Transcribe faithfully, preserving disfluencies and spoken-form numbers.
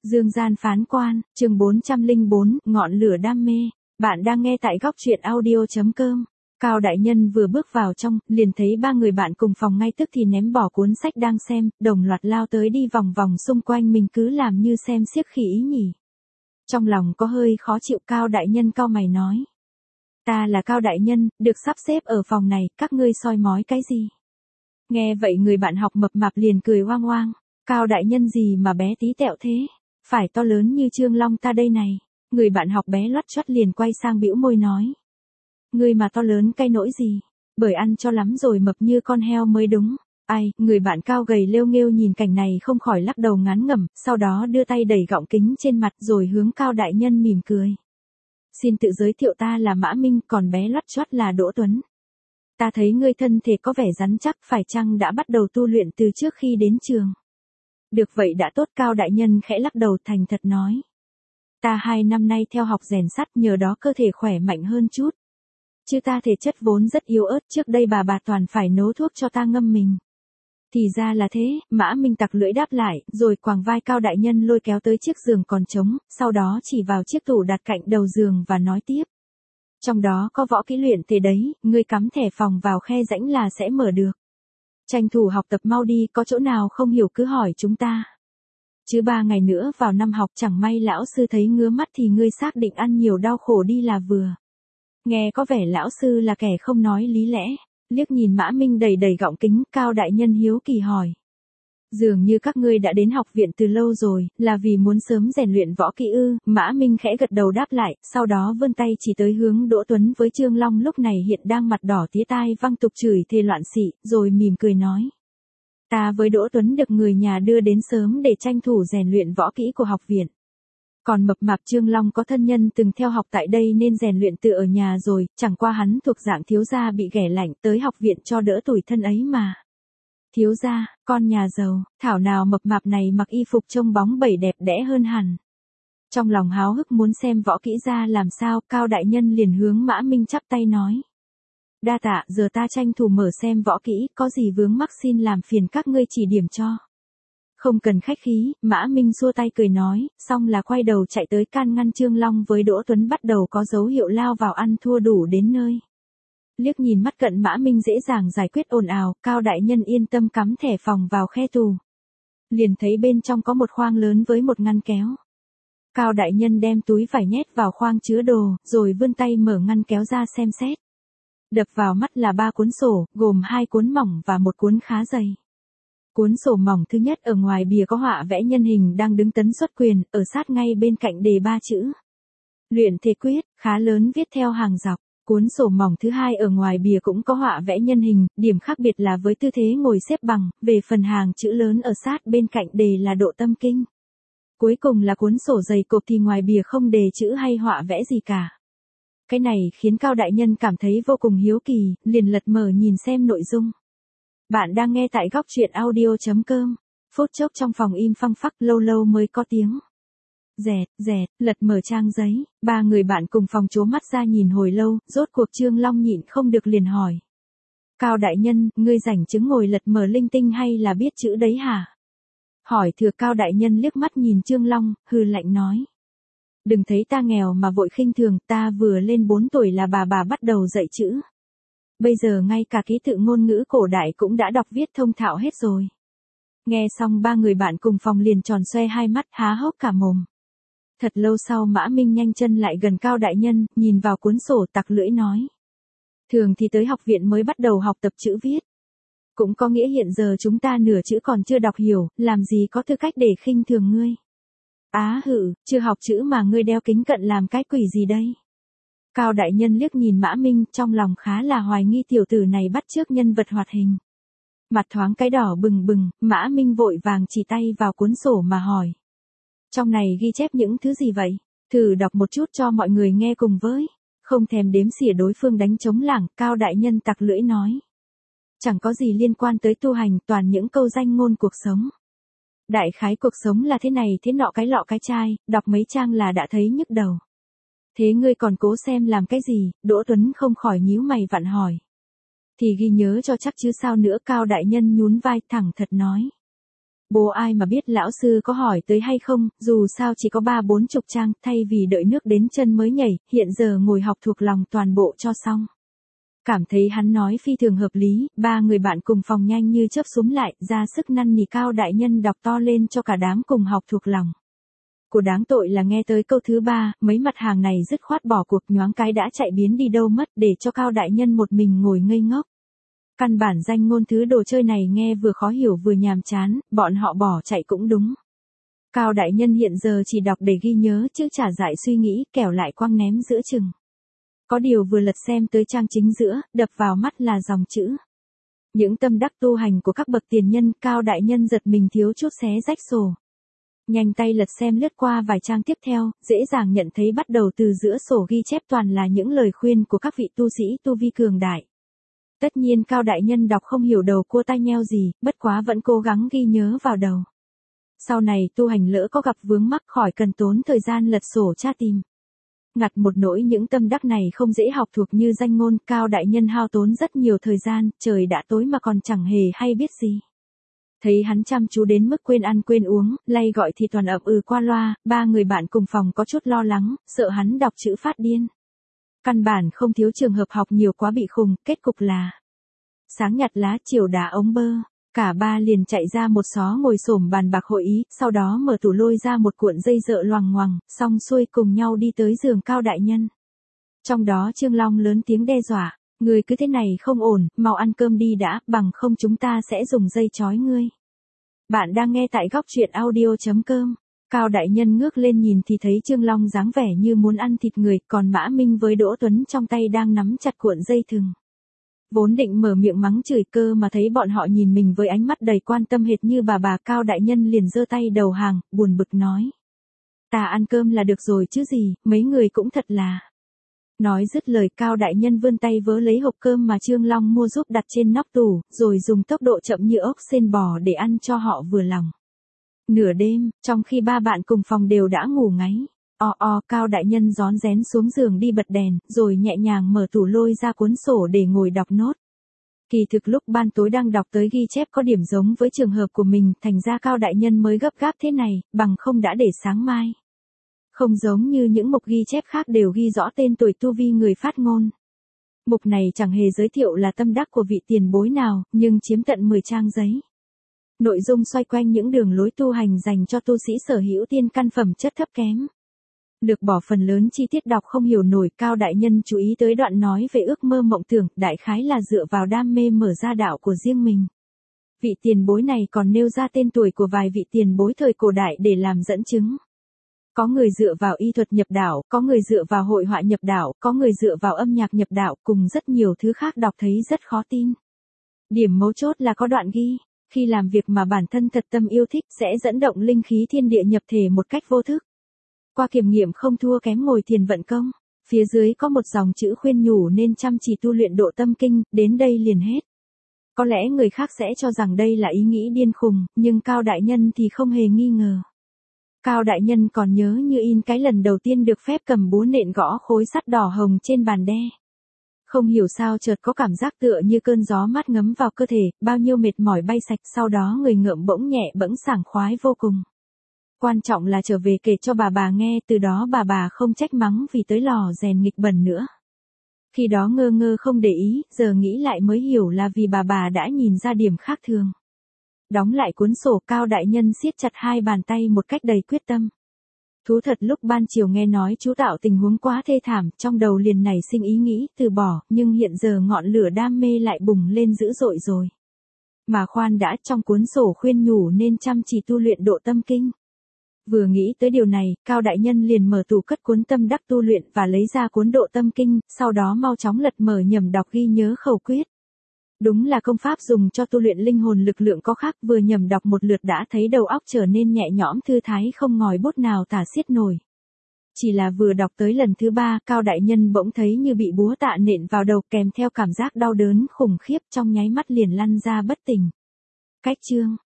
Dương gian phán quan, chương bốn trăm lẻ bốn, ngọn lửa đam mê. Bạn đang nghe tại góc truyện audio chấm com. Cao đại nhân vừa bước vào trong, liền thấy ba người bạn cùng phòng ngay tức thì ném bỏ cuốn sách đang xem, đồng loạt lao tới đi vòng vòng xung quanh mình cứ làm như xem xiếc khỉ ý nhỉ. Trong lòng có hơi khó chịu, Cao đại nhân cau mày nói. Ta là Cao đại nhân, được sắp xếp ở phòng này, các ngươi soi mói cái gì? Nghe vậy người bạn học mập mạp liền cười oang oang. Cao đại nhân gì mà bé tí tẹo thế? Phải to lớn như Trương Long ta đây này. Người bạn học bé loắt choắt liền quay sang bĩu môi nói. Ngươi mà to lớn cái nỗi gì? Bởi ăn cho lắm rồi mập như con heo mới đúng. Ai, người bạn cao gầy lêu nghêu nhìn cảnh này không khỏi lắc đầu ngán ngẩm, sau đó đưa tay đẩy gọng kính trên mặt rồi hướng Cao đại nhân mỉm cười. Xin tự giới thiệu, ta là Mã Minh, còn bé loắt choắt là Đỗ Tuấn. Ta thấy ngươi thân thể có vẻ rắn chắc, phải chăng đã bắt đầu tu luyện từ trước khi đến trường? Được vậy đã tốt. Cao đại nhân khẽ lắc đầu thành thật nói. Ta hai năm nay theo học rèn sắt, nhờ đó cơ thể khỏe mạnh hơn chút. Chứ ta thể chất vốn rất yếu ớt, trước đây bà bà toàn phải nấu thuốc cho ta ngâm mình. Thì ra là thế, Mã Minh tặc lưỡi đáp lại, rồi quàng vai Cao đại nhân lôi kéo tới chiếc giường còn trống, sau đó chỉ vào chiếc tủ đặt cạnh đầu giường và nói tiếp. Trong đó có võ kỹ luyện thế đấy, ngươi cắm thẻ phòng vào khe rãnh là sẽ mở được. Tranh thủ học tập mau đi, có chỗ nào không hiểu cứ hỏi chúng ta. Chứ ba ngày nữa vào năm học, chẳng may lão sư thấy ngứa mắt thì ngươi xác định ăn nhiều đau khổ đi là vừa. Nghe có vẻ lão sư là kẻ không nói lý lẽ. Liếc nhìn Mã Minh đầy đầy gọng kính, Cao đại nhân hiếu kỳ hỏi. Dường như các ngươi đã đến học viện từ lâu rồi, là vì muốn sớm rèn luyện võ kỹ ư? Mã Minh khẽ gật đầu đáp lại, sau đó vươn tay chỉ tới hướng Đỗ Tuấn với Trương Long lúc này hiện đang mặt đỏ tía tai văng tục chửi thề loạn xị, rồi mỉm cười nói. Ta với Đỗ Tuấn được người nhà đưa đến sớm để tranh thủ rèn luyện võ kỹ của học viện. Còn mập mạp Trương Long có thân nhân từng theo học tại đây nên rèn luyện tự ở nhà rồi, chẳng qua hắn thuộc dạng thiếu gia bị ghẻ lạnh, tới học viện cho đỡ tủi thân ấy mà. Thiếu gia, con nhà giàu, thảo nào mập mạp này mặc y phục trông bóng bẩy đẹp đẽ hơn hẳn. Trong lòng háo hức muốn xem võ kỹ ra làm sao, Cao đại nhân liền hướng Mã Minh chắp tay nói. Đa tạ, giờ ta tranh thủ mở xem võ kỹ, có gì vướng mắc xin làm phiền các ngươi chỉ điểm cho. Không cần khách khí, Mã Minh xua tay cười nói, xong là quay đầu chạy tới can ngăn Trương Long với Đỗ Tuấn bắt đầu có dấu hiệu lao vào ăn thua đủ đến nơi. Liếc nhìn mắt cận Mã Minh dễ dàng giải quyết ồn ào, Cao đại nhân yên tâm cắm thẻ phòng vào khe tủ. Liền thấy bên trong có một khoang lớn với một ngăn kéo. Cao đại nhân đem túi vải nhét vào khoang chứa đồ, rồi vươn tay mở ngăn kéo ra xem xét. Đập vào mắt là ba cuốn sổ, gồm hai cuốn mỏng và một cuốn khá dày. Cuốn sổ mỏng thứ nhất ở ngoài bìa có họa vẽ nhân hình đang đứng tấn xuất quyền, ở sát ngay bên cạnh đề ba chữ. Luyện thể quyết, khá lớn viết theo hàng dọc. Cuốn sổ mỏng thứ hai ở ngoài bìa cũng có họa vẽ nhân hình, điểm khác biệt là với tư thế ngồi xếp bằng, về phần hàng chữ lớn ở sát bên cạnh đề là độ tâm kinh. Cuối cùng là cuốn sổ dày cộp thì ngoài bìa không đề chữ hay họa vẽ gì cả. Cái này khiến Cao đại nhân cảm thấy vô cùng hiếu kỳ, liền lật mở nhìn xem nội dung. Bạn đang nghe tại góc truyện audio chấm com. Phút chốc trong phòng im phăng phắc, lâu lâu mới có tiếng. Dẹt, dẹt, lật mở trang giấy, ba người bạn cùng phòng trố mắt ra nhìn hồi lâu, rốt cuộc Trương Long nhịn không được liền hỏi. Cao đại nhân, ngươi rảnh chứng ngồi lật mở linh tinh hay là biết chữ đấy hả? Hỏi thừa. Cao đại nhân liếc mắt nhìn Trương Long, hừ lạnh nói. Đừng thấy ta nghèo mà vội khinh thường, ta vừa lên bốn tuổi là bà bà bắt đầu dạy chữ. Bây giờ ngay cả ký tự ngôn ngữ cổ đại cũng đã đọc viết thông thạo hết rồi. Nghe xong ba người bạn cùng phòng liền tròn xoe hai mắt há hốc cả mồm. Thật lâu sau Mã Minh nhanh chân lại gần Cao đại nhân, nhìn vào cuốn sổ tặc lưỡi nói. Thường thì tới học viện mới bắt đầu học tập chữ viết. Cũng có nghĩa hiện giờ chúng ta nửa chữ còn chưa đọc hiểu, làm gì có tư cách để khinh thường ngươi. Á hự, chưa học chữ mà ngươi đeo kính cận làm cái quỷ gì đây? Cao đại nhân liếc nhìn Mã Minh, trong lòng khá là hoài nghi tiểu tử này bắt chước nhân vật hoạt hình. Mặt thoáng cái đỏ bừng bừng, Mã Minh vội vàng chỉ tay vào cuốn sổ mà hỏi. Trong này ghi chép những thứ gì vậy? Thử đọc một chút cho mọi người nghe cùng với. Không thèm đếm xỉa đối phương đánh trống lảng, Cao đại nhân tặc lưỡi nói. Chẳng có gì liên quan tới tu hành, toàn những câu danh ngôn cuộc sống. Đại khái cuộc sống là thế này thế nọ cái lọ cái chai, đọc mấy trang là đã thấy nhức đầu. Thế ngươi còn cố xem làm cái gì? Đỗ Tuấn không khỏi nhíu mày vặn hỏi. Thì ghi nhớ cho chắc chứ sao nữa. Cao đại nhân nhún vai thẳng thật nói. Bố ai mà biết lão sư có hỏi tới hay không, dù sao chỉ có ba bốn chục trang, thay vì đợi nước đến chân mới nhảy, hiện giờ ngồi học thuộc lòng toàn bộ cho xong. Cảm thấy hắn nói phi thường hợp lý, ba người bạn cùng phòng nhanh như chớp súm lại, ra sức năn nỉ Cao đại nhân đọc to lên cho cả đám cùng học thuộc lòng. Của đáng tội là nghe tới câu thứ ba, mấy mặt hàng này dứt khoát bỏ cuộc nhoáng cái đã chạy biến đi đâu mất để cho Cao đại nhân một mình ngồi ngây ngốc. Căn bản danh ngôn thứ đồ chơi này nghe vừa khó hiểu vừa nhàm chán, bọn họ bỏ chạy cũng đúng. Cao đại nhân hiện giờ chỉ đọc để ghi nhớ chứ chả dại suy nghĩ, kẻo lại quăng ném giữa chừng. Có điều vừa lật xem tới trang chính giữa, đập vào mắt là dòng chữ. Những tâm đắc tu hành của các bậc tiền nhân, Cao đại nhân giật mình thiếu chút xé rách sổ. Nhanh tay lật xem lướt qua vài trang tiếp theo, dễ dàng nhận thấy bắt đầu từ giữa sổ ghi chép toàn là những lời khuyên của các vị tu sĩ tu vi cường đại. Tất nhiên Cao đại nhân đọc không hiểu đầu cua tai nheo gì, bất quá vẫn cố gắng ghi nhớ vào đầu. Sau này tu hành lỡ có gặp vướng mắc khỏi cần tốn thời gian lật sổ tra tìm. Ngặt một nỗi những tâm đắc này không dễ học thuộc như danh ngôn, Cao đại nhân hao tốn rất nhiều thời gian, trời đã tối mà còn chẳng hề hay biết gì. Thấy hắn chăm chú đến mức quên ăn quên uống, lay gọi thì toàn ậm ừ qua loa, ba người bạn cùng phòng có chút lo lắng, sợ hắn đọc chữ phát điên. Căn bản không thiếu trường hợp học nhiều quá bị khùng, kết cục là sáng nhặt lá chiều đá ống bơ, cả ba liền chạy ra một xó ngồi xổm bàn bạc hội ý, sau đó mở tủ lôi ra một cuộn dây dợ loằng ngoằng, xong xuôi cùng nhau đi tới giường Cao đại nhân. Trong đó Trương Long lớn tiếng đe dọa, người cứ thế này không ổn, mau ăn cơm đi đã, bằng không chúng ta sẽ dùng dây trói ngươi. Bạn đang nghe tại góc truyện audio chấm com. Cao đại nhân ngước lên nhìn thì thấy Trương Long dáng vẻ như muốn ăn thịt người, còn Mã Minh với Đỗ Tuấn trong tay đang nắm chặt cuộn dây thừng. Vốn định mở miệng mắng chửi cơ mà thấy bọn họ nhìn mình với ánh mắt đầy quan tâm hệt như bà bà, Cao đại nhân liền giơ tay đầu hàng, buồn bực nói. Ta ăn cơm là được rồi chứ gì, mấy người cũng thật là. Nói dứt lời Cao đại nhân vươn tay vớ lấy hộp cơm mà Trương Long mua giúp đặt trên nóc tủ, rồi dùng tốc độ chậm như ốc sên bò để ăn cho họ vừa lòng. Nửa đêm, trong khi ba bạn cùng phòng đều đã ngủ ngáy, o o Cao đại nhân rón rén xuống giường đi bật đèn, rồi nhẹ nhàng mở tủ lôi ra cuốn sổ để ngồi đọc nốt. Kỳ thực lúc ban tối đang đọc tới ghi chép có điểm giống với trường hợp của mình, thành ra Cao đại nhân mới gấp gáp thế này, bằng không đã để sáng mai. Không giống như những mục ghi chép khác đều ghi rõ tên tuổi tu vi người phát ngôn. Mục này chẳng hề giới thiệu là tâm đắc của vị tiền bối nào, nhưng chiếm tận mười trang giấy. Nội dung xoay quanh những đường lối tu hành dành cho tu sĩ sở hữu tiên căn phẩm chất thấp kém. Lược bỏ phần lớn chi tiết đọc không hiểu nổi, Cao đại nhân chú ý tới đoạn nói về ước mơ mộng tưởng, đại khái là dựa vào đam mê mở ra đạo của riêng mình. Vị tiền bối này còn nêu ra tên tuổi của vài vị tiền bối thời cổ đại để làm dẫn chứng. Có người dựa vào y thuật nhập đạo, có người dựa vào hội họa nhập đạo, có người dựa vào âm nhạc nhập đạo, cùng rất nhiều thứ khác đọc thấy rất khó tin. Điểm mấu chốt là có đoạn ghi, khi làm việc mà bản thân thật tâm yêu thích sẽ dẫn động linh khí thiên địa nhập thể một cách vô thức. Qua kiểm nghiệm không thua kém ngồi thiền vận công. Phía dưới có một dòng chữ khuyên nhủ nên chăm chỉ tu luyện độ tâm kinh, đến đây liền hết. Có lẽ người khác sẽ cho rằng đây là ý nghĩ điên khùng, nhưng Cao đại nhân thì không hề nghi ngờ. Cao đại nhân còn nhớ như in cái lần đầu tiên được phép cầm búa nện gõ khối sắt đỏ hồng trên bàn đe. Không hiểu sao chợt có cảm giác tựa như cơn gió mát ngấm vào cơ thể, bao nhiêu mệt mỏi bay sạch, sau đó người ngợm bỗng nhẹ bẫng sảng khoái vô cùng. Quan trọng là trở về kể cho bà bà nghe, từ đó bà bà không trách mắng vì tới lò rèn nghịch bẩn nữa. Khi đó ngơ ngơ không để ý, giờ nghĩ lại mới hiểu là vì bà bà đã nhìn ra điểm khác thường. Đóng lại cuốn sổ, Cao đại nhân siết chặt hai bàn tay một cách đầy quyết tâm. Thú thật lúc ban chiều nghe nói chú tạo tình huống quá thê thảm, trong đầu liền nảy sinh ý nghĩ từ bỏ, nhưng hiện giờ ngọn lửa đam mê lại bùng lên dữ dội rồi. Mà khoan đã, trong cuốn sổ khuyên nhủ nên chăm chỉ tu luyện độ tâm kinh. Vừa nghĩ tới điều này, Cao đại nhân liền mở tủ cất cuốn tâm đắc tu luyện và lấy ra cuốn độ tâm kinh, sau đó mau chóng lật mở nhầm đọc ghi nhớ khẩu quyết. Đúng là công pháp dùng cho tu luyện linh hồn lực lượng có khác, vừa nhầm đọc một lượt đã thấy đầu óc trở nên nhẹ nhõm thư thái không ngòi bút nào tả xiết nổi. Chỉ là vừa đọc tới lần thứ ba, Cao đại nhân bỗng thấy như bị búa tạ nện vào đầu, kèm theo cảm giác đau đớn khủng khiếp, trong nháy mắt liền lăn ra bất tỉnh. Cách chương